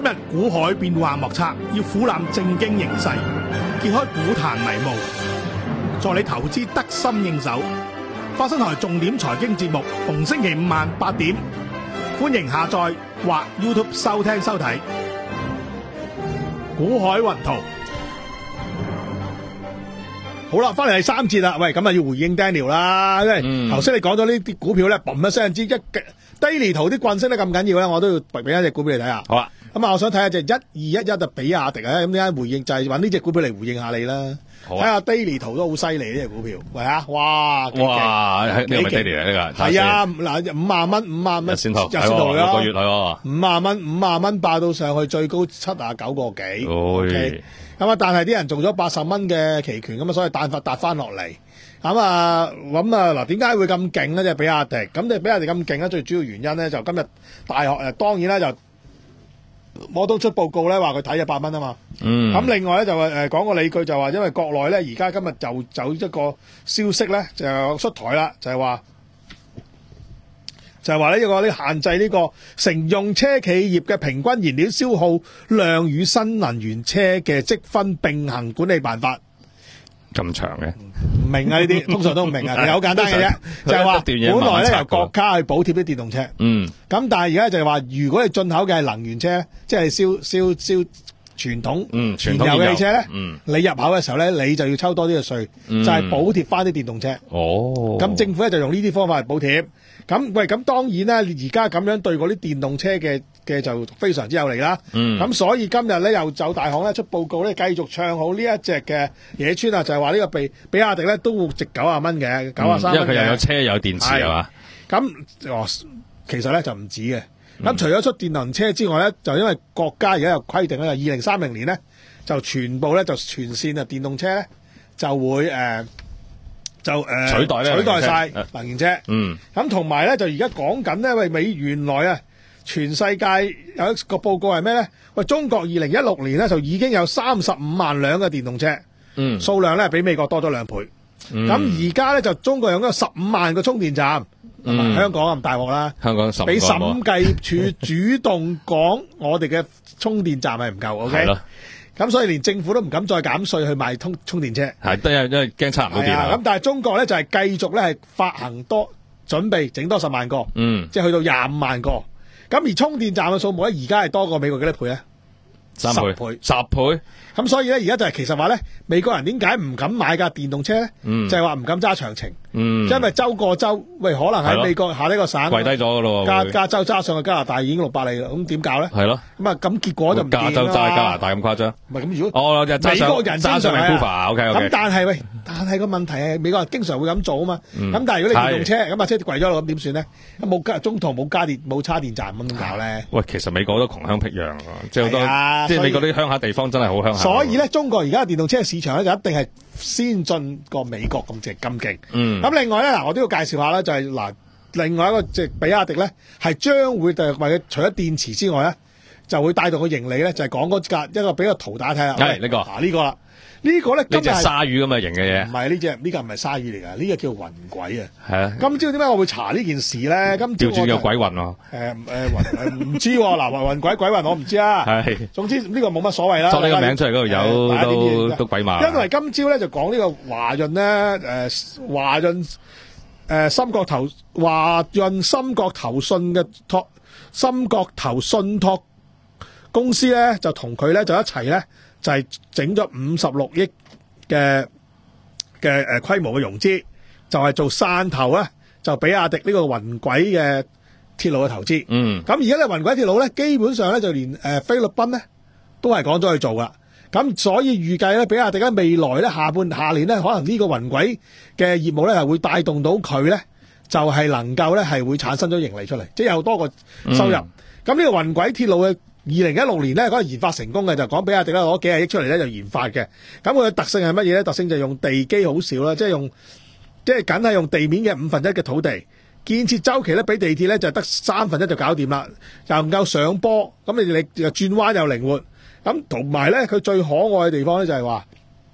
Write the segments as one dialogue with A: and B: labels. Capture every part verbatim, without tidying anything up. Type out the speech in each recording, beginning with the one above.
A: 日股海變幻莫測，要俯瞰正經形勢，揭開股壇迷霧，助你投資得心應手。花生台重點財經節目，逢星期五晚八點，歡迎下載或 YouTube 收聽收睇。股海雲圖。好啦，翻嚟第三節啦。喂，咁啊要回應 Daniel 啦，因為頭先你講咗呢啲股票咧，嘣一聲之一低圖啲棍升得咁緊要咧，我都要俾一隻股票你睇下。
B: 好啊。
A: 咁啊，我想睇下隻一二一一就比亞迪啊，咁點解回應就係揾呢隻股票嚟回應下你啦。睇下 daily 圖都好犀利呢隻股票，喂啊，哇！
B: 哇，呢個咪 daily 嚟呢個？
A: 係啊，嗱，五萬蚊，五萬蚊，
B: 日線圖，
A: 日線圖
B: 六個月嚟喎。
A: 五萬蚊，五萬蚊爆到上去最高七啊九個幾。
B: OK。
A: 咁啊，但係啲人做咗八十蚊嘅期權，咁啊，所以彈發彈翻落嚟。咁啊，咁啊，嗱，點解會咁勁呢？就比亞迪，咁你比亞迪咁勁咧，最主要原因咧就今日大學誒，當然啦就。摩通出報告咧，話佢睇一百蚊啊嘛。嗯。咁另外咧就誒、呃、講個理據就話，因為國內咧而家今日就走一個消息咧，就出台啦，就係話就係話呢一個呢限制呢個乘用車企業嘅平均燃料消耗量與新能源車嘅積分並行管理辦法。
B: 咁長嘅，
A: 唔明啊！呢啲通常都唔明啊，其實好簡單嘅啫，就係話本來咧由國家去補貼啲電動車，嗯，咁但係而家就係話，如果你進口嘅係能源車，即係燒燒燒傳統
B: 嗯
A: 燃油嘅汽車咧，
B: 嗯，
A: 你入口嘅時候咧，你就要抽多啲嘅稅，就係補貼翻啲電動車。哦，咁政府咧就用呢啲方法嚟補貼。咁喂，咁當然啦，而家咁樣對嗰啲電動車嘅嘅就非常之有利啦。嗯，咁所以今日咧又就大行咧出報告咧，繼續唱好呢一隻嘅野村啊，就係話呢個比比亞迪咧都會值九啊蚊嘅，九啊三蚊嘅。
B: 因為佢又有車又有電池係嘛？
A: 咁哦，其實咧就唔止嘅。咁、嗯、除咗出電能車之外咧，就因為國家而家有規定咧，就二零三零年咧就全部咧就全線啊電動車咧就會誒。呃就誒、呃、
B: 取代咧
A: 取代晒能源車，
B: 嗯，咁
A: 同埋咧就而家講緊咧，喂美原來啊，全世界有一個報告係咩咧？喂，中國二零一六年咧就已經有三十五萬輛嘅電動車，嗯，數量咧比美國多咗兩倍。咁而家咧就中國有咗十五萬個充電站，嗯、香港咁大鑊啦，
B: 香港十
A: 俾審計署主動講我哋嘅充電站係唔夠 ，OK。咁所以連政府都唔敢再減稅去賣充充電車，
B: 係都係因為驚差唔到電啊。
A: 咁但係中國咧就係、是、繼續咧係發行多準備整多十萬個，嗯，即係去到廿五萬個。咁而充電站嘅數目咧而家係多過美國幾多倍咧？
B: 三倍，十倍。十倍。
A: 咁所以咧而家就係其實話咧，美國人點解唔敢買架電動車咧？嗯、就係話唔敢揸長程。嗯，因為州過州，喂，可能喺美國下呢個省
B: 跪低咗噶咯，
A: 加加州揸上去加拿大已經六百里啦，咁點搞咧？係咯，咁啊咁結果就唔
B: 加州揸加拿大咁誇張。
A: 唔係咁，如果
B: 哦，美
A: 國人揸上嚟
B: 啊 ，OK OK。
A: 咁但係喂，但係個問題係美國人經常會咁做啊嘛。咁、嗯、但係如果你電動車咁啊車跪咗落咁點算咧？冇加中途冇加電冇叉電站咁點搞咧？
B: 喂，其實美國都窮鄉僻壤，即係好多，即係美國啲鄉下地方真係好鄉下。
A: 所以咧，中國而家電動車市場咧就一定係先進過美國咁直咁勁。嗯。咁另外咧嗱，我都要介紹下啦，就係、是、嗱，另外一個即係比亞迪咧，係將會誒為咗除咗電池之外咧，就會帶動個盈利咧，就係講嗰架一個俾個圖大家睇下。
B: 係呢個。
A: 嗱呢個啦，呢個咧今日
B: 係鯊魚咁嘅型嘅嘢。唔
A: 係呢隻呢個唔係鯊魚嚟㗎，呢個叫雲軌啊。
B: 係啊。今
A: 朝點解我會查呢件事咧？今朝
B: 調轉有鬼魂喎。
A: 誒誒雲唔知喎，嗱雲雲軌鬼魂我唔知啊。係。總之呢個冇乜所謂啦。
B: 作呢個名出嚟嗰度有都都鬼馬。
A: 因為今朝咧就講呢個華潤咧誒華潤。誒、呃，深國投華潤深國投信嘅托深國投信託公司咧，就同佢咧就一齊咧就係整咗五十六億嘅嘅誒規模嘅融資，就係、是、做汕頭咧就比亞迪呢個雲軌嘅鐵路嘅投資。嗯，咁而家咧雲軌鐵路咧基本上咧就連誒、呃、菲律賓咧都係講咗去做噶。咁所以預計咧，比亞迪喺未來咧下半下年咧，可能呢個雲軌嘅業務咧係會帶動到佢咧，就係、是、能夠咧係會產生咗盈利出嚟，即係有多個收入。咁、嗯、呢個雲軌鐵路嘅二零一六年咧嗰個研發成功嘅，就講比亞迪咧攞幾廿億出嚟咧就研發嘅。咁佢嘅特性係乜嘢咧？特性就係用地基好少啦，即係用即係梗係用地面嘅五分一嘅土地，建設周期咧比地鐵咧就得三分一就搞掂啦，又唔夠上坡，咁你你又轉彎又靈活。咁同埋咧，佢最可愛嘅地方咧就係話，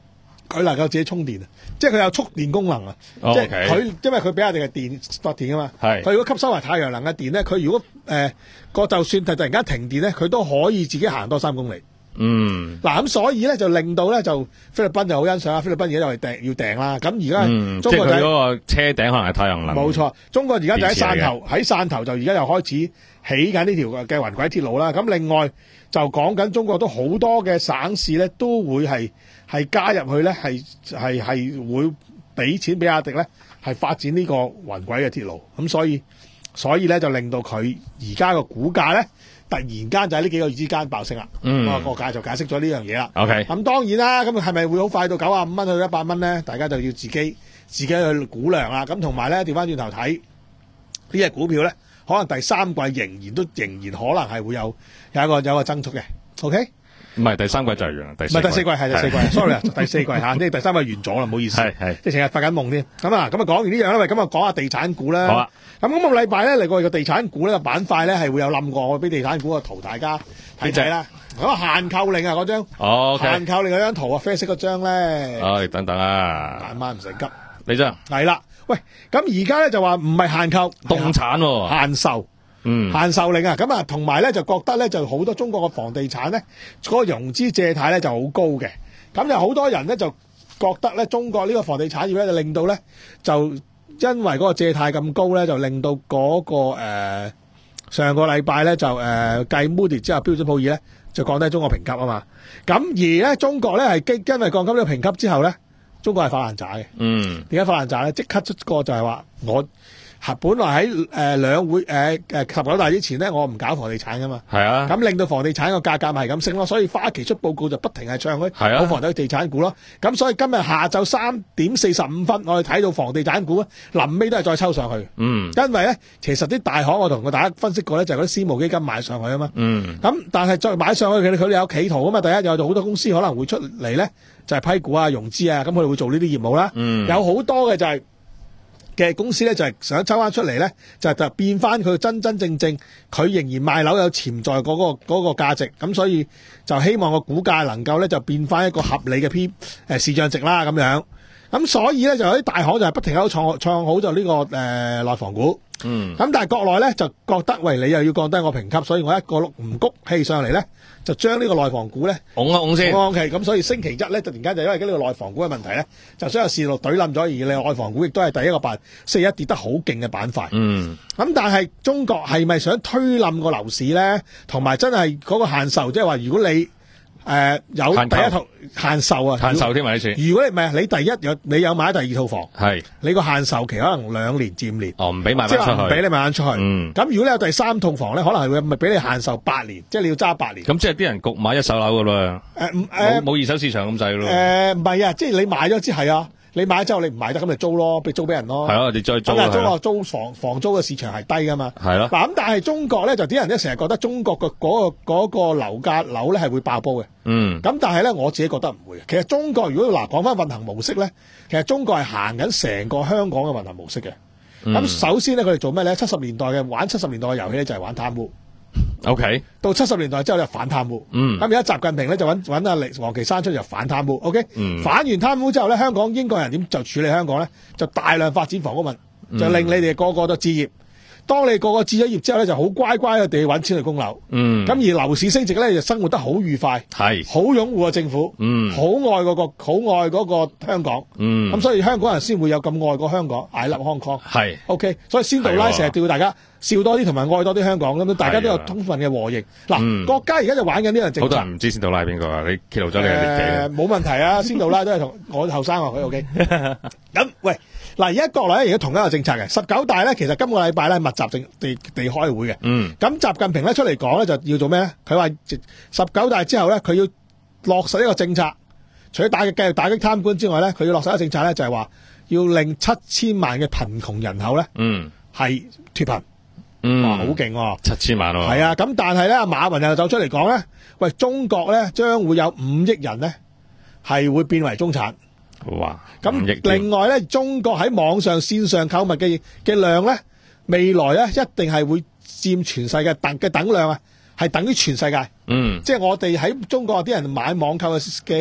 A: 佢能夠自己充電啊，即係佢有蓄電功能啊。
B: 哦
A: 即係
B: OK
A: 佢因為佢俾人哋嘅電發電啊嘛。
B: 係
A: 佢如果吸收埋太陽能嘅電咧，佢如果誒個、就算係突然間停電咧，佢都可以自己行多三公里。
B: 嗯，
A: 嗱咁所以咧就令到咧就菲律賓就好欣賞啊！菲律賓而家就係訂要訂啦。咁而家
B: 嗯，
A: 中國就係
B: 即係佢嗰個車頂可能係太陽能。
A: 冇錯，中國而家就喺汕
B: 電池嚟嘅
A: 頭，喺汕頭就而家又開始起緊呢條嘅雲軌鐵路啦。咁另外就講緊中國都好多嘅省市咧，都會係係加入去咧，係係係會俾錢俾阿迪咧，係發展呢個雲軌嘅鐵路。咁所以所以咧就令到佢而家個股價咧，突然間就喺呢幾個月之間爆升啦。
B: 嗯
A: 個個價就解釋咗呢樣嘢啦。
B: OK，
A: 咁當然啦，咁係咪會好快到九啊五蚊去一百蚊咧？大家就要自己自己去估量啦。咁同埋咧，調翻轉頭睇呢隻股票咧，可能第三季仍然都仍然可能係會有有一個有一個增速嘅。OK，
B: 唔係第三季就係完啦，第
A: 唔係第四季係第四季，sorry 啊，第四季嚇，即係第三季完咗啦，唔好意思，
B: 係係
A: 即係成日發緊夢添。咁啊，咁啊講完呢樣啦，喂，咁啊講下地產股啦。
B: 好啊。
A: 咁今個禮拜咧嚟過個地產股呢個板塊咧係會有冧過，我俾地產股個圖大家睇睇啦。咁啊限購令啊嗰張，
B: 哦，OK，
A: 限購令嗰張圖啊，啡色嗰張咧，
B: 哦，你等等啊，
A: 慢慢唔使急。
B: 你張
A: 係啦，喂，咁而家咧就話唔係限購，
B: 凍產喎，
A: 限售。
B: 嗯，
A: 限售令啊，咁啊，同埋咧就覺得咧就好多中國嘅房地產咧，嗰個融資借貸咧就好高嘅，咁就好多人咧就覺得咧中國呢個房地產業咧就令到咧就因為嗰個借貸咁高咧，就令到嗰、個誒、呃、上個禮拜咧就誒、呃、繼 Moody 之後標準普爾咧就降低中國評級啊嘛，咁而咧中國咧係基因為降低呢個評級之後咧，中國係發爛渣嘅，
B: 嗯，
A: 點解發爛渣咧？即刻出個就係話我。本來喺誒兩會誒誒十九大之前咧，我唔搞房地產噶嘛，
B: 係啊，
A: 咁令到房地產個價格咪係咁升咯，所以花旗出報告就不停係唱佢
B: 係啊
A: 好房地地產股咯。咁所以今日下晝三點四十五分，我哋睇到房地產股咧，臨尾都係再抽上去。
B: 嗯，
A: 因為咧，其實啲大行我同大家分析過咧，就係嗰啲私募基金買上去啊嘛。
B: 嗯，
A: 咁但係再買上去，佢哋佢哋有企圖啊嘛。第一有好多公司可能會出嚟咧，就係批股啊、融資啊，咁佢哋會做呢啲業務啦。
B: 嗯，
A: 有好多嘅就係、嘅公司咧就係想抽翻出嚟咧，就係就變翻佢真真正正佢仍然賣樓有潛在嗰、嗰個嗰、嗰個價值，咁所以就希望個股價能夠咧就變翻一個合理嘅 P 誒市賬值啦咁樣。咁所以咧就有啲大行就係不停喺度創創好就呢、呢個誒、呃、內房股。
B: 嗯，
A: 咁但係國內咧就覺得喂，你又要降低我評級，所以我一個碌唔谷氣上嚟咧，就將呢個內房股咧
B: 拱一拱先。
A: O K，咁所以星期一咧突然間就因為呢個內房股嘅問題咧，就將個市路懟冧咗，而你內房股亦都係第一個板，星期一跌得好勁嘅板塊。
B: 嗯，
A: 咁但係中國係咪想推冧個樓市咧？同埋真係嗰個限售，即係話如果你誒、呃、有第一套限售啊，
B: 限售添埋呢次。
A: 如果你唔係你第一有你有買第二套房，
B: 係
A: 你個限售期可能兩年至五年。
B: 哦，唔俾賣
A: 即係
B: 翻出去，
A: 話唔俾你賣翻出去。
B: 嗯，
A: 咁如果你有第三套房咧，可能係會咪俾你限售八年，即係你要揸八年。
B: 咁即係啲人焗買一手樓噶啦，
A: 誒唔
B: 冇
A: 誒
B: 冇二手市場咁滯咯。
A: 誒唔係啊，即係你買咗之係啊，你買咗之後你唔賣得，咁咪租咯，俾租俾人咯。
B: 係咯，你再租
A: 咁啊，租
B: 係咯
A: 啊租房房租嘅市場係低噶嘛。
B: 係咯，
A: 嗱咁，但係中國咧就啲人咧成日覺得中國嘅嗰個嗰個樓價樓咧係會爆煲嘅。
B: 嗯，
A: 咁但係咧我自己覺得唔會。其實中國如果嗱講翻運行模式咧，其實中國係行緊成個香港嘅運行模式嘅。咁、
B: 嗯
A: 首先咧佢哋做咩咧？七十年代嘅玩七十年代嘅遊戲咧就係玩貪污。
B: OK，
A: 到七十年代之後就反貪污。
B: 嗯
A: 咁而家習近平咧就揾揾阿李王岐山出嚟就反貪污。OK，、
B: 嗯
A: 反完貪污之後咧，香港英國人點就處理香港咧？就大量發展房屋民，就令你哋個個都置業。當你個個置咗業之後咧，就好乖乖嘅地揾錢去供樓。
B: 嗯，
A: 咁而樓市升值咧，就生活得好愉快，
B: 係，
A: 好擁護個政府，
B: 嗯
A: 好愛嗰個好愛嗰個香港。
B: 嗯，
A: 咁所以香港人先會有咁愛過香港，I love Hong Kong。
B: 係，
A: OK，所以仙杜拉
B: 係喎
A: 成日叫大家笑多啲，同埋愛多啲香港咁，大家都有
B: 係啊
A: 充分嘅和應。嗱、
B: 嗯
A: 國家而家就玩緊呢樣政策。
B: 好多人唔知仙杜拉係邊個啊？你揭露咗你嘅年紀。
A: 誒冇問題啊，仙杜拉都係同我後生啊，佢 OK。咁喂，嗱而家國內咧而家同一個政策嘅十九大咧，其實今個禮拜咧密集地地地開會嘅。
B: 嗯，
A: 咁習近平咧出嚟講咧就要做咩咧？佢話十九大之後咧，佢要落實一個政策，除咗打擊繼續打擊貪官之外咧，佢要落實一個政策咧，就係話要令七千萬嘅貧窮人口咧
B: 嗯，
A: 係脫貧。
B: 嗯，
A: 哇，好勁喎！
B: 七千萬喎。
A: 係啊，咁但係咧，馬雲又走出嚟講咧，喂，中國咧將會有五億人咧係會變為中產。
B: 哇，
A: 咁
B: 五億添
A: 另外咧，中國喺網上線上購物嘅嘅量咧，未來咧一定係會佔全世界等嘅等量啊，係等於全世界。
B: 嗯，
A: 即係我哋喺中國啲人買網購嘅嘅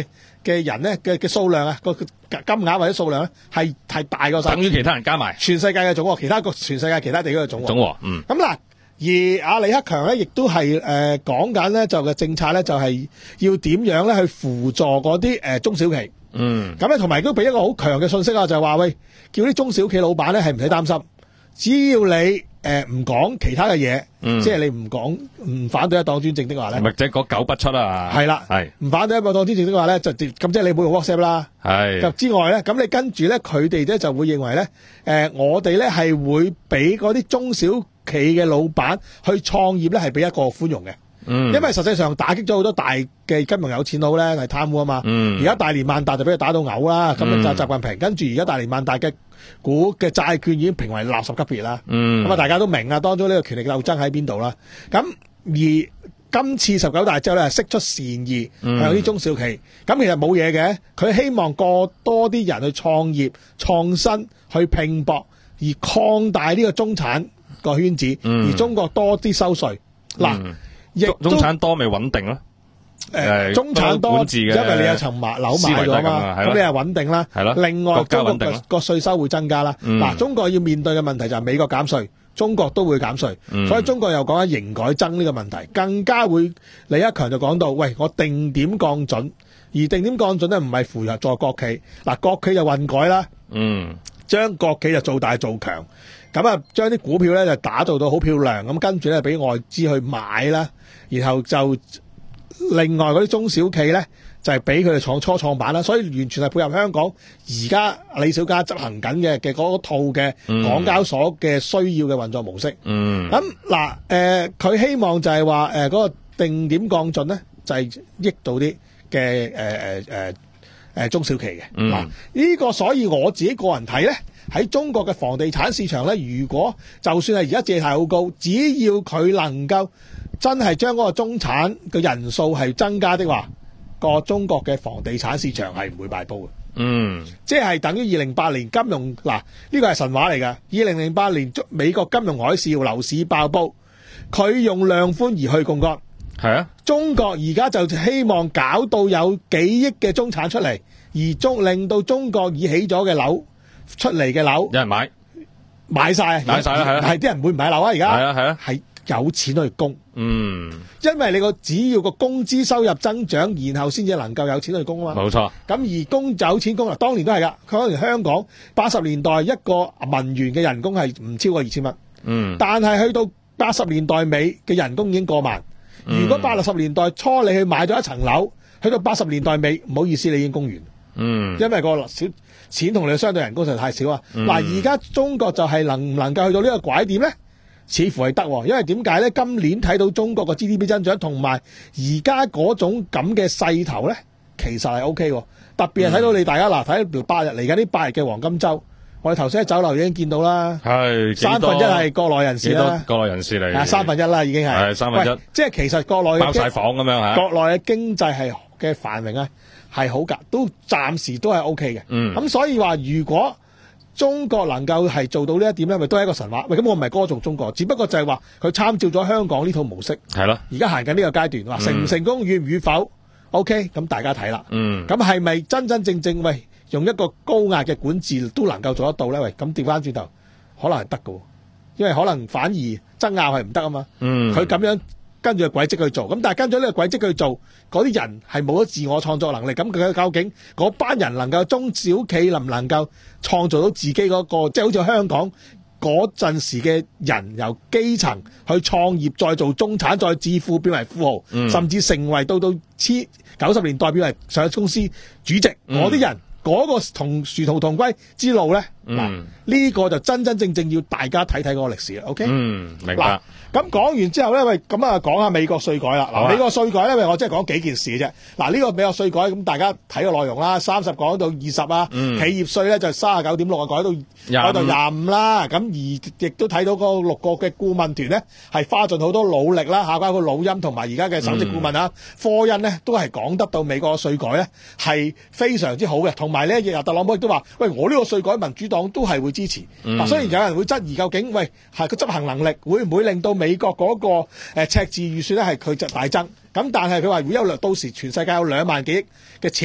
A: 嘅人咧嘅嘅數量啊，個金額或者數量咧係係大過晒，
B: 等於其他人加埋
A: 全世界嘅總和，其他個全世界其他地區嘅總和。
B: 總和，嗯。
A: 咁嗱，而阿李克強咧，亦都係誒講緊咧，就嘅政策咧，就係要點樣咧去輔助嗰啲誒中小企。
B: 嗯。咁
A: 咧，同埋都俾一個好強嘅信息啊，就係話喂，叫啲中小企老闆咧係唔使擔心，只要你誒唔講其他嘅嘢，
B: 嗯、
A: 即係你唔講唔反對一黨專政的話咧，
B: 或者嗰九不出啊，
A: 係啦，
B: 係
A: 唔反對一黨專政的話咧，就咁即係你冇用 WhatsApp 啦，
B: 係
A: 咁之外咧，咁你跟住咧，佢哋咧就會認為咧，誒、呃、我哋咧係會俾嗰啲中小企嘅老闆去創業咧係俾一個寬容嘅。嗯，因為實際上打擊咗好多大嘅金融有錢佬咧係貪污啊嘛，嗯，而家大連萬達就俾佢打到嘔啦，咁啊習習近平，跟住而家大連萬達嘅股嘅債券已經評為垃圾級別啦，嗯，咁啊大家都明啊，當中呢個權力鬥爭喺邊度啦，咁而今次十九大之後咧，釋出善意向啲中小企，咁、嗯、其實冇嘢嘅，佢希望過多啲人去創業、創新、去拼搏，而擴大呢個中產個圈子，嗯、而中國多啲收稅嗱。嗯
B: 中中產多咪穩定咯？
A: 誒、呃，中產多，因為你有層買樓買咗嘛，咁你係穩定啦。係咯。另外，中國個稅收會增加啦。嗱、嗯，中國要面對嘅問題就係美國減稅，中國都會減稅、嗯，所以中國又講緊營改增呢個問題，更加會李克強就講到，喂，我定點降準，而定點降準咧唔係扶助國企，嗱，國企就混改啦，嗯，將國企就做大做強，咁啊將啲股票咧就打造到好漂亮，咁跟住咧俾外資去買啦。然後就另外嗰啲中小企咧，就係俾佢哋創初創板啦，所以完全係配合香港而家李小加執行緊嘅嘅嗰套嘅港交所嘅需要嘅運作模式。嗯，咁嗱，誒、呃，佢希望就係話誒嗰個定點降準咧，就係、是、益到啲嘅誒誒誒誒中小企嘅。嗱、嗯，呢、這個所以我自己個人睇咧，喺中國嘅房地產市場咧，如果就算係而家借貸好高，只要佢能夠真係將嗰個中產嘅人數係增加的話，個中國嘅房地產市場係唔會敗煲嘅。嗯，即係等於二零零八年金融嗱，呢個係神話嚟㗎。二零零八年美國金融海嘯，樓市爆煲，佢用量寬而去槓桿。係啊，中國而家就希望搞到有幾億嘅中產出嚟，而中令到中國已起咗嘅樓出嚟嘅樓有人買，買晒，買晒啦，係啦，係啲人會唔買樓啊？而家係啊係啊，係有錢去供。嗯，因為你個只要個工資收入增長，然後先至能夠有錢去供啊嘛。冇錯。咁而供有錢供啊，當年都係噶。佢可能香港八十年代一個文員嘅人工係唔超過二千蚊。嗯。但係去到八十年代尾嘅人工已經過萬。嗯、如果八十年代初你去買咗一層樓，去到八十年代尾，唔好意思，你已經供完。嗯。因為個小錢同你相對人工實在太少啊。嗱、嗯，而家中國就係能唔能夠去到呢個拐點咧？似乎係得，因為點解咧？今年睇到中國個 G D P 增長同埋而家嗰種咁嘅勢頭咧，其實係 O K 喎。特別係睇到你大家嗱，睇條八日嚟緊呢八日嘅黃金週，我哋頭先喺酒樓已經見到啦。係三分一係國內人士啦，國內人士嚟。三分一啦，已經係。係三分一。即係其實國內嘅包晒房咁樣嚇。國內嘅經濟係嘅繁榮啊，係好㗎，都暫時都係 O K 嘅。嗯。咁所以話如果中國能夠係做到呢一點咧，咪都係一個神話。喂，咁我唔係歌頌中國，只不過就係話佢參照咗香港呢套模式。係咯。而家行緊呢個階段，話成唔成功與唔與否 ，OK，咁大家睇啦。嗯。咁係咪真真正正喂用一個高壓嘅管治都能夠做得到咧？喂，咁調翻轉頭，可能係得㗎，因為可能反而爭拗係唔得啊嘛。嗯。佢咁樣跟住個軌跡去做，咁但係跟咗呢個軌跡去做，嗰啲人係冇咗自我創作能力，咁佢究竟嗰班人能夠中小企能唔能夠創造到自己嗰個，即係好似香港嗰陣時嘅人由基層去創業，再做中產，再致富變為富豪，嗯、甚至成為到到千九十年代變為上市公司主席，嗰啲、嗯、人嗰、嗰個同殊途同歸之路咧，嗱呢、嗯、個就真真正正要大家睇睇嗰個歷史啦。OK，嗯，明白。咁講完之後咧，喂，咁啊講下美國稅改啦。嗱、啊，美國稅改咧，喂，我即係講幾件事嘅啫。嗱，呢個美國稅改咁，大家睇個內容啦，三十講到二十啊，嗯、企業稅咧就三十九點六啊，改到改到廿五啦。咁而亦都睇到嗰六個嘅顧問團咧，係花盡好多努力啦，嚇，包括老欽同埋而家嘅首席顧問啊，嗯、科恩呢都係講得到美國嘅稅改咧係非常之好嘅。同埋咧，日日特朗普亦都話，喂，我呢個稅改民主黨都係會支持。嗱、嗯，雖然有人會質疑究竟，喂，係個執行能力會唔會令到美國嗰個誒赤字預算咧係佢就大增，咁但係佢話會有到時全世界有兩萬幾億嘅錢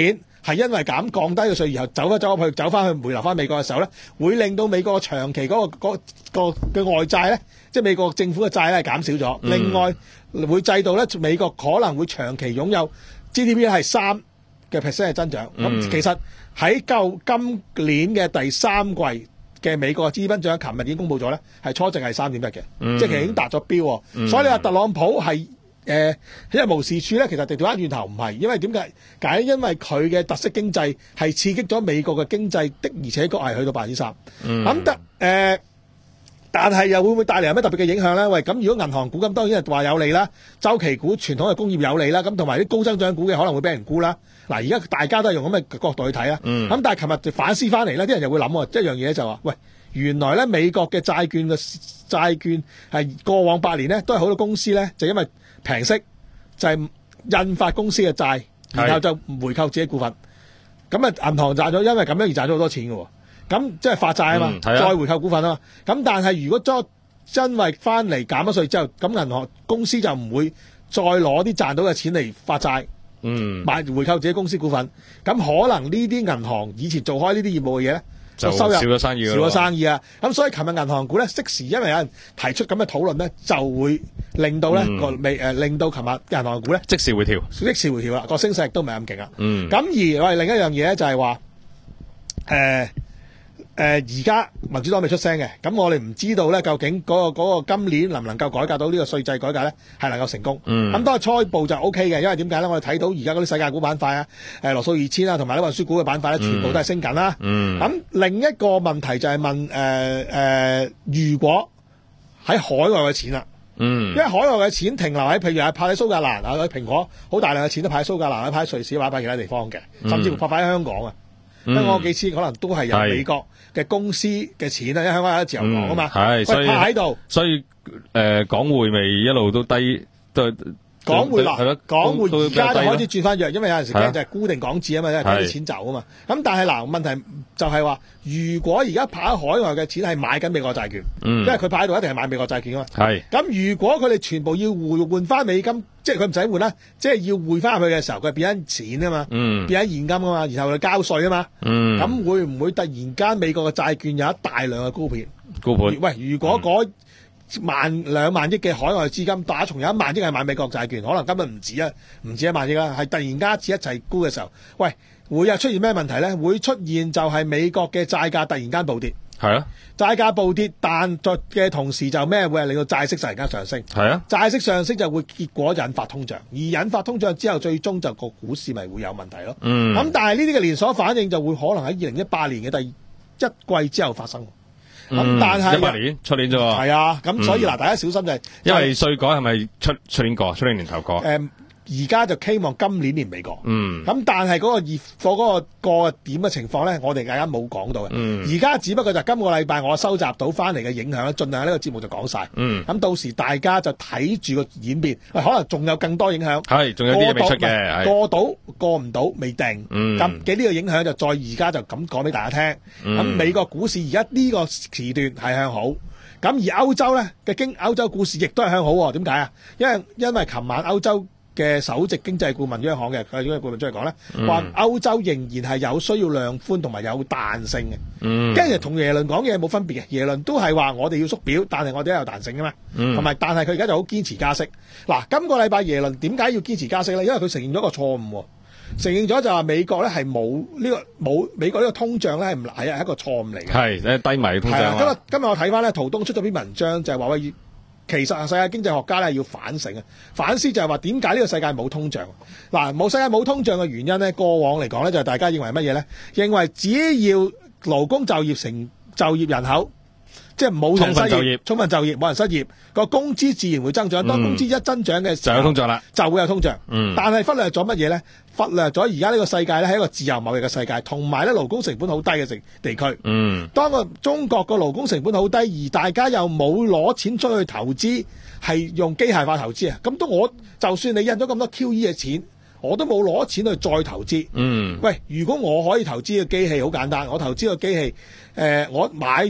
A: 係因為減降低個稅，然後走翻走去走翻去回流翻美國嘅時候咧，會令到美國長期嗰、個嗰、個嘅外債咧，即係美國政府嘅債咧係減少咗。
B: 嗯、
A: 另外會制度咧，美國可能會長期擁有 G D P 係三嘅 percent 嘅增長。咁、
B: 嗯、
A: 其實喺舊今年嘅第三季嘅美國嘅 G D P 增長，琴日已經公布咗咧，係初值係三點一嘅，即係其實已經達咗標。嗯、所以你話特朗普係誒因為無是處咧，其實掉翻轉頭唔係，因為點解？解因為佢嘅特色經濟係刺激咗美國嘅經濟的，而且確係去到百分之三。咁得誒，但係又會唔會帶嚟有咩特別嘅影響咧？喂，咁如果銀行股咁當然係話有利啦，周期股傳統嘅工業有利啦，咁同埋啲高增長股嘅可能會俾人沽啦。嗱，而家大家都係用咁嘅角度去睇啦。咁、嗯、但係琴日就反思翻嚟咧，啲人又會諗喎，一樣嘢就話，喂，原來咧美國嘅債券嘅債券係過往八年咧都係好多公司咧就因為平息就係、是、印發公司嘅債，然後就回購自己股份。咁啊，銀行賺咗，因為咁樣而賺咗好多錢嘅喎。咁即係發債啊嘛，嗯、再回購股份啊嘛。咁但係如果將因為翻嚟減咗稅之後，咁銀行公司就唔會再攞啲賺到嘅錢嚟發債，
B: 嗯，
A: 買回購自己公司股份。咁可能呢啲銀行以前做開呢啲業務嘅嘢咧，
B: 就
A: 收入
B: 少咗生意，
A: 少咗生意啊！咁所以琴日銀行股咧，適時因為有人提出咁嘅討論咧，就會令到咧個未誒，令到琴日銀行股咧
B: 即時回調，
A: 即時回調啦，個升勢亦都唔係咁勁啊。
B: 嗯，
A: 咁而我哋另一樣嘢咧就係話誒誒而家民主黨未出聲嘅，咁我哋唔知道咧究竟嗰、嗰個嗰個今年能唔能夠改革到呢個稅制改革咧，係能夠成功。嗯，咁當係初步就 O K 嘅，因為點解咧？我哋睇到而家嗰啲世界股板塊啊，誒羅素二千啊，同埋啲運輸股嘅板塊咧，全部都係升緊啦。嗯，咁另一個問題就係問誒誒、呃呃，如果喺海外嘅錢啦，嗯，因為海外嘅錢停留喺譬如係派喺蘇格蘭啊，蘋果好大量嘅錢都派喺蘇格蘭，派喺瑞士，或者派喺其他地方嘅，甚至乎派喺香港啊。香港幾次可能都係由美國嘅公司嘅錢啊，因為香港有自由港啊嘛，
B: 係、嗯，所以
A: 派喺度，
B: 所以誒、呃、港匯咪一路都低，都
A: 港匯啦，港匯而家就開始轉翻弱，因為有陣時驚就係固定港紙啊嘛，因為啲錢走啊嘛。咁但係嗱，問題就係話，如果而家派喺海外嘅錢係買緊美國債券，嗯、因為佢派喺度一定係買美國債券啊嘛。係。咁如果佢哋全部要換換翻美金，即係佢唔使換啦，即係要匯翻入去嘅時候，佢變緊錢啊嘛，嗯、變緊現金啊嘛，然後佢交稅啊嘛。咁、嗯、會唔會突然間美國嘅債券有一大量嘅沽盤？
B: 沽盤。
A: 喂，如果嗰、嗯萬兩萬億嘅海外資金打從有一萬億係買美國債券，可能根本唔止啊，唔止一萬億啦，係突然間一次一齊沽嘅時候，喂，會有出現咩問題咧？會出現就係美國嘅債價突然間暴跌，係啊，債價暴跌，但在嘅同時就咩會係令到債息突然間上升，係啊，債息上升就會結果引發通脹，而引發通脹之後，最終就個股市咪會有問題咯。嗯，咁但係呢啲嘅連鎖反應就會可能喺二零一八年嘅第一季之後發生。咁、嗯、但係一八年出年啫喎，係啊，咁所以嗱、嗯，大家小心就係、是，
B: 因為稅改係咪出出年過，出年年頭過？誒、嗯，
A: 而家就希望今年年尾過。嗯，咁但係嗰個熱貨嗰個過點嘅情況咧，我哋大家冇講到嘅。嗯，而家只不過就今個禮拜我收集到翻嚟嘅影響咧，盡量喺呢個節目就講晒。嗯，咁到時大家就睇住個演變，可能仲有更多影響。係，仲有啲嘢未出嘅，過到過唔到未定。嗯，咁嘅呢個影響就再而家就咁講俾大家聽。咁、嗯、美國股市而家呢個時段係向好，咁而歐洲咧嘅經歐洲股市亦都係向好。點解啊？因為因為琴晚歐洲嘅首席經濟顧問央行嘅佢經濟顧問出嚟講咧，話、嗯、歐洲仍然係有需要量寬同埋有彈性嘅。跟住同耶倫講嘢冇分別嘅，耶倫都係話我哋要縮表，但係我哋都有彈性噶嘛。同、嗯、埋但係佢而家就好堅持加息。嗱，今個禮拜耶倫點解要堅持加息咧？因為佢承認咗個錯誤，承認咗就話美國咧係冇呢個冇美國呢個通脹咧係唔係係一個錯誤嚟嘅。係低迷通脹。係啊，今日今日我睇翻咧，陶東出咗篇文章就係話喂。其實世界經濟學家咧要反省啊，反思就係話點解呢個世界冇通脹？嗱，冇世界冇通脹嘅原因咧，過往嚟講咧就係大家認為乜嘢咧？認為只要勞工就業成就業人口，即係冇人失業，充分就業，冇人失業，個工資自然會增長。當工資一增長嘅時候，就有通脹啦，就會有通脹。嗯，但係忽略咗乜嘢咧？忽略咗而家呢個世界咧係一個自由貿易嘅世界，同埋咧勞工成本好低嘅地地區。嗯，當個中國個勞工成本好低，而大家又冇攞錢出去投資，係用機械化投資啊！咁都我就算你印咗咁多 Q E 嘅錢，我都冇攞錢去再投資。嗯，喂，如果我可以投資個機器，好簡單，我投資個機器，誒、呃，我買。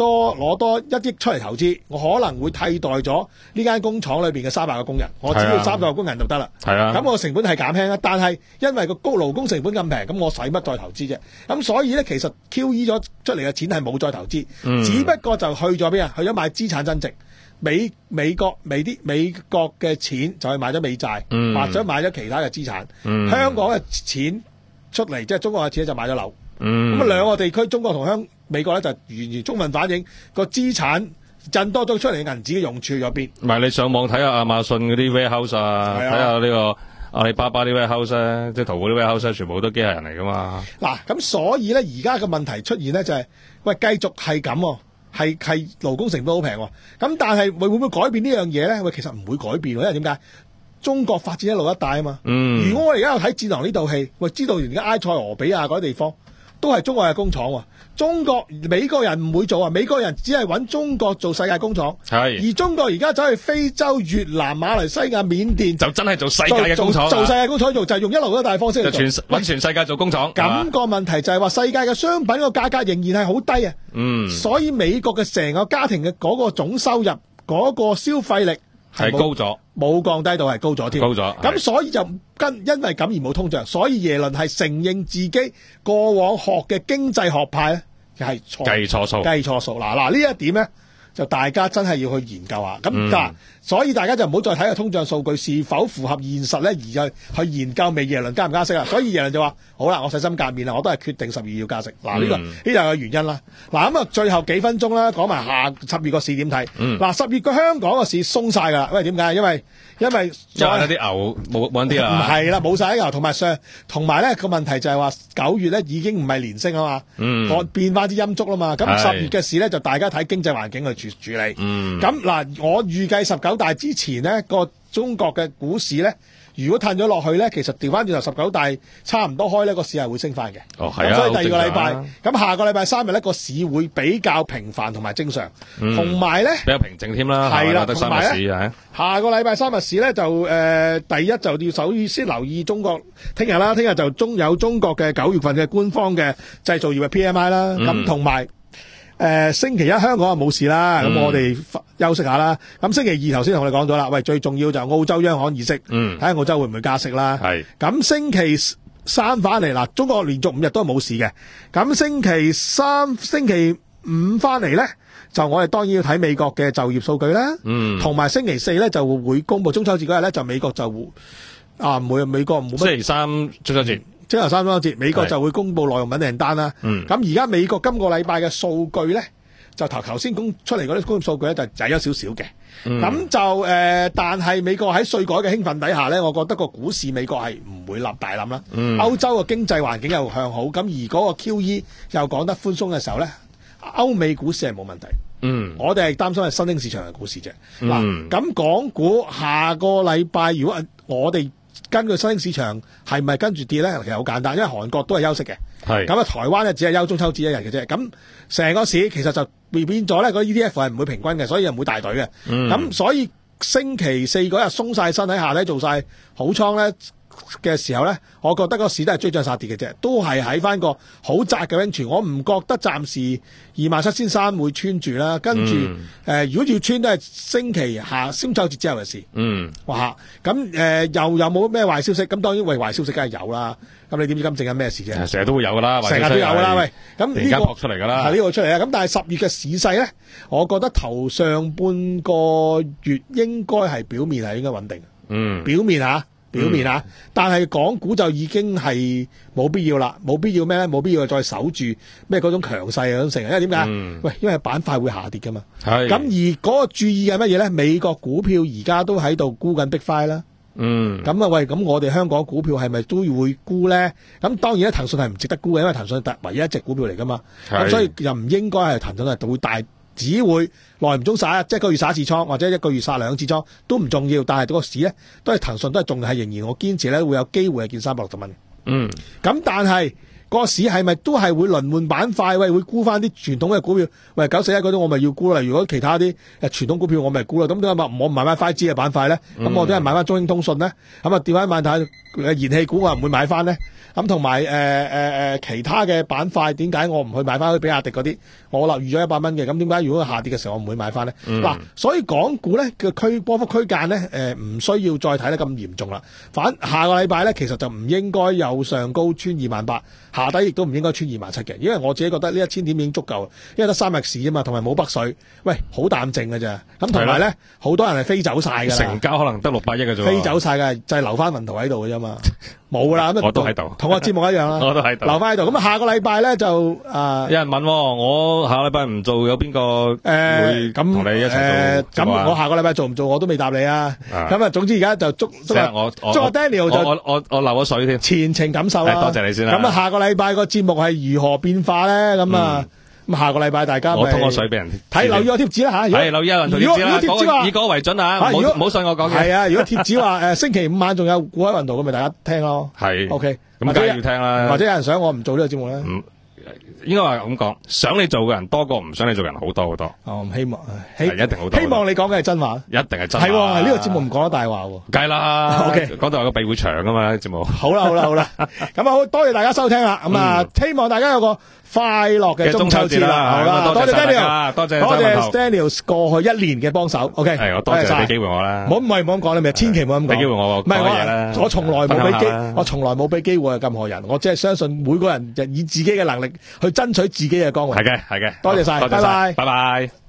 A: 多攞多一億出嚟投資，我可能會替代咗呢間工廠裏邊嘅三百個工人，我只要三百個工人就得啦。
B: 係啊，
A: 咁我成本係減輕啦，但係因為個高勞工成本咁平，咁我使乜再投資啫？咁所以咧，其實 Q E 咗出嚟嘅錢係冇再投資，
B: 嗯、
A: 只不過就去咗邊啊？去咗買資產增值。美美國美啲美國嘅錢就去買咗美債，
B: 嗯、
A: 或者買咗其他嘅資產。
B: 嗯、
A: 香港嘅錢出嚟，即係中國嘅錢就買咗樓。咁啊、
B: 嗯，
A: 兩個地區，中國同香美國咧就完全充分反映個資產震多咗出嚟嘅銀紙嘅用處去咗邊。
B: 唔係你上網睇下亞馬遜嗰啲 warehouse 啊，睇下呢個阿里巴巴啲 warehouse 咧，即係淘寶啲 warehouse 全部都機械人嚟噶嘛。
A: 嗱，咁所以咧，而家嘅問題出現咧就係、是，喂，繼續係咁喎。係係勞工成本好平喎，咁但係會會唔會改變呢樣嘢咧？喂，其實唔會改變喎，因為點解？中國發展一路一帶啊嘛。嗯。如果我哋而家有睇《戰狼》呢套戲，喂，知道而家埃塞俄比亞嗰啲地方都係中國嘅工廠喎。中國美國人唔會做啊，美國人只係揾中國做世界工廠。係。而中國而家走去非洲、越南、馬來西亞、緬甸，
B: 就真係做世界嘅工廠。
A: 做世界工廠做就係、是、用一路一帶方式嚟做。
B: 就全揾全世界做工廠。
A: 咁個問題就係話世界嘅商品個價格仍然係好低啊。嗯。所以美國嘅成個家庭嘅嗰個總收入嗰、嗰個消費力
B: 係高咗，
A: 冇降低到係高咗添。
B: 高咗。
A: 咁所以就跟因為咁而冇通脹，所以耶倫係承認自己過往學嘅經濟學派咧係錯
B: 計錯數，
A: 計錯數。嗱嗱呢一點咧，就大家真係要去研究下。咁嗱、嗯，所以大家就唔好再睇個通脹數據是否符合現實咧，而去去研究未耶倫加唔加息啦。所以耶倫就話：好啦，我洗心革面啦，我都係決定十二月要加息。嗱、這、呢個呢就係個原因啦。嗱咁啊，最後幾分鐘啦，講埋下十月個市點睇。嗱、嗯，十月個香港個市鬆晒㗎啦。因為點解？因為因為
B: 有啲牛冇冇啲啦。
A: 唔係啦，冇晒啲牛，同埋上同埋咧個問題就係話九月咧已經唔係連升啊嘛，我、嗯、變翻啲陰燭啦嘛。咁十月嘅市咧就大家睇經濟環境去處處理。咁、嗯、嗱，我預計十九大之前呢個中國嘅股市咧，如果褪咗落去咧，其實調翻轉頭十九大差唔多開呢個市係會升翻嘅。哦，係啊。咁所以第二個禮拜，咁、啊、下個禮拜三日呢個市會比較平凡同埋正常，同埋咧
B: 比較平靜添啦。係啦，同埋咧，
A: 下個禮拜三日市咧就誒、呃，第一就要首先留意中國聽日啦，聽日就中有中國嘅九月份嘅官方嘅製造業嘅 P M I 啦，咁同埋。誒、呃，星期一香港啊冇事啦，咁、嗯、我哋休息下啦。咁星期二頭先同你講咗啦，喂，最重要就澳洲央行議息，睇下澳洲會唔會加息啦。係。咁星期三翻嚟啦，中國連續五日都冇事嘅。咁星期三、星期五翻嚟咧，就我哋當然要睇美國嘅就業數據啦。嗯。同埋星期四咧就會公布中秋節嗰日咧，就美國就會啊唔會美國唔會。星期三中秋節。星期三中秋節，美國就會公布耐用品訂單啦。咁而家美國今個禮拜嘅數據咧，就頭頭先公出嚟嗰啲工業數據咧，就曳咗少少嘅。咁、嗯、就誒、呃，但係美國喺稅改嘅興奮底下咧，我覺得個股市美國係唔會立大冧啦。嗯、歐洲嘅經濟環境又向好，咁而嗰個 Q E 又講得寬鬆嘅時候咧，歐美股市係冇問題。嗯，我哋係擔心係新興市場嘅股市啫。嗱、嗯，咁港股下個禮拜如果我哋根據新興市場係咪跟住跌咧？其實好簡單，因為韓國都係休息嘅。係咁啊，台灣咧只係休中秋節一日嘅啫。咁成個市其實就變變咗咧，個 E T F 係唔會平均嘅，所以又唔會大隊嘅。咁、嗯、所以星期四嗰日鬆晒身喺下咧，做晒好倉咧嘅時候咧，我覺得個市都係追漲殺跌嘅啫，都係喺翻個好窄嘅 range。我唔覺得暫時二萬七千三會穿住啦。跟住誒、嗯呃，如果要穿都係星期下中秋節之後嘅事。嗯，哇！咁誒、呃、又有冇咩壞消息？咁當然為壞消息梗係有啦。咁你點知今正緊咩事啫？成日都會有噶啦，成日都有噶啦。喂，咁呢、這個撲出嚟噶啦，係呢個出嚟啦。咁但係十月嘅市勢咧，我覺得頭上半個月應該係表面係應該穩定。嗯，表面嚇。表面啊，但係港股就已經係冇必要啦，冇必要咩咧？冇必要再守住咩嗰種強勢嗰種成，因為點解？嗯、喂，因為板塊會下跌噶嘛。係。咁而嗰個注意係乜嘢咧？美國股票而家都喺度沽緊 Big Five 啦。嗯。咁啊，喂，咁我哋香港股票係咪都會沽咧？咁當然咧，騰訊係唔值得沽嘅，因為騰訊係唯一一隻股票嚟噶嘛。咁所以又唔應該係騰訊係會大。只會耐唔中殺，即係一個月殺一次倉，或者一個月殺兩次倉都唔重要。但係個市咧都係騰訊都係仲係仍然我堅持咧會有機會係見三百六十蚊。嗯，咁但係個市係咪都係會輪換板塊？喂，會沽翻啲傳統嘅股票？喂，九四一嗰啲我咪要沽啦。如果其他啲誒傳統股票我咪沽啦。咁點解我唔買翻 five G 嘅板塊咧？咁、嗯、我都係買翻中興通訊咧。咁啊，調翻買睇燃氣股我唔會買翻咧。 咁同埋誒誒誒其他嘅板塊，點解我唔去買翻去比亞迪嗰啲？我留預咗一百蚊嘅，咁點解如果佢下跌嘅時候我唔會買翻咧？嗱、嗯，所以港股咧嘅區波幅區間咧，誒、呃、唔需要再睇得咁嚴重啦。反下個禮拜咧，其實就唔應該有上高穿二萬八，下底亦都唔應該穿二萬七嘅，因為我自己覺得呢一千點已經足夠，因為得三日市啊嘛，同埋冇北水，喂，好淡靜嘅咋。咁同埋咧，好多人係飛走晒㗎啦，
B: 成交可能得六百億嘅啫，
A: 飛走晒嘅就係、是、留翻雲圖喺度嘅啫嘛，冇㗎啦。咁
B: 我都喺度，
A: 同我節目一樣啦，
B: 我都喺度，
A: 留翻喺度。咁啊，下個禮拜咧就啊、呃，
B: 有人問我下個禮拜唔做，有邊個誒會咁同你一齊做？
A: 咁、呃、我下個禮拜做唔做我都未答你啊。咁啊，總之而家就祝祝
B: 我
A: 祝阿 Daniel 就
B: 我我我流咗水添，
A: 前程感受啦。
B: 多謝你先啦。
A: 咁啊，下個禮拜個節目係如何變化咧？咁啊。咁下個禮拜大家
B: 我通個水俾人
A: 睇，留意我貼紙啦吓。係留意有人貼紙啦。如果貼紙話以嗰個為準啊，唔好唔好信我講嘅。係啊，如果貼紙話誒星期五晚仲有股海運動咁，咪大家聽咯。係 OK，咁梗係要聽啦。或者有人想我唔做呢個節目咧？嗯，應該話咁講，想你做嘅人多過唔想你做嘅人好多好多。哦，希望係一定好多。希望你講嘅係真話，一定係真話。係喎，呢個節目唔講得大話喎。梗係啦。OK，講到有個庇護牆噶嘛節目。好啦好啦好啦，咁啊好多謝大家收聽啦。咁啊，希望大家有個快樂嘅中秋節啦，好啦，多謝 Daniel，多謝多謝 Daniel 過去一年嘅幫手 ，OK，係我多謝俾機會我啦，唔好唔係唔好咁講，你咪千祈唔好咁講，俾機會我，唔係我，我從來冇俾機，我從來冇俾機會任何人，我只係相信每個人以自己嘅能力去爭取自己嘅崗位，係嘅係嘅，多謝晒，拜拜，拜拜。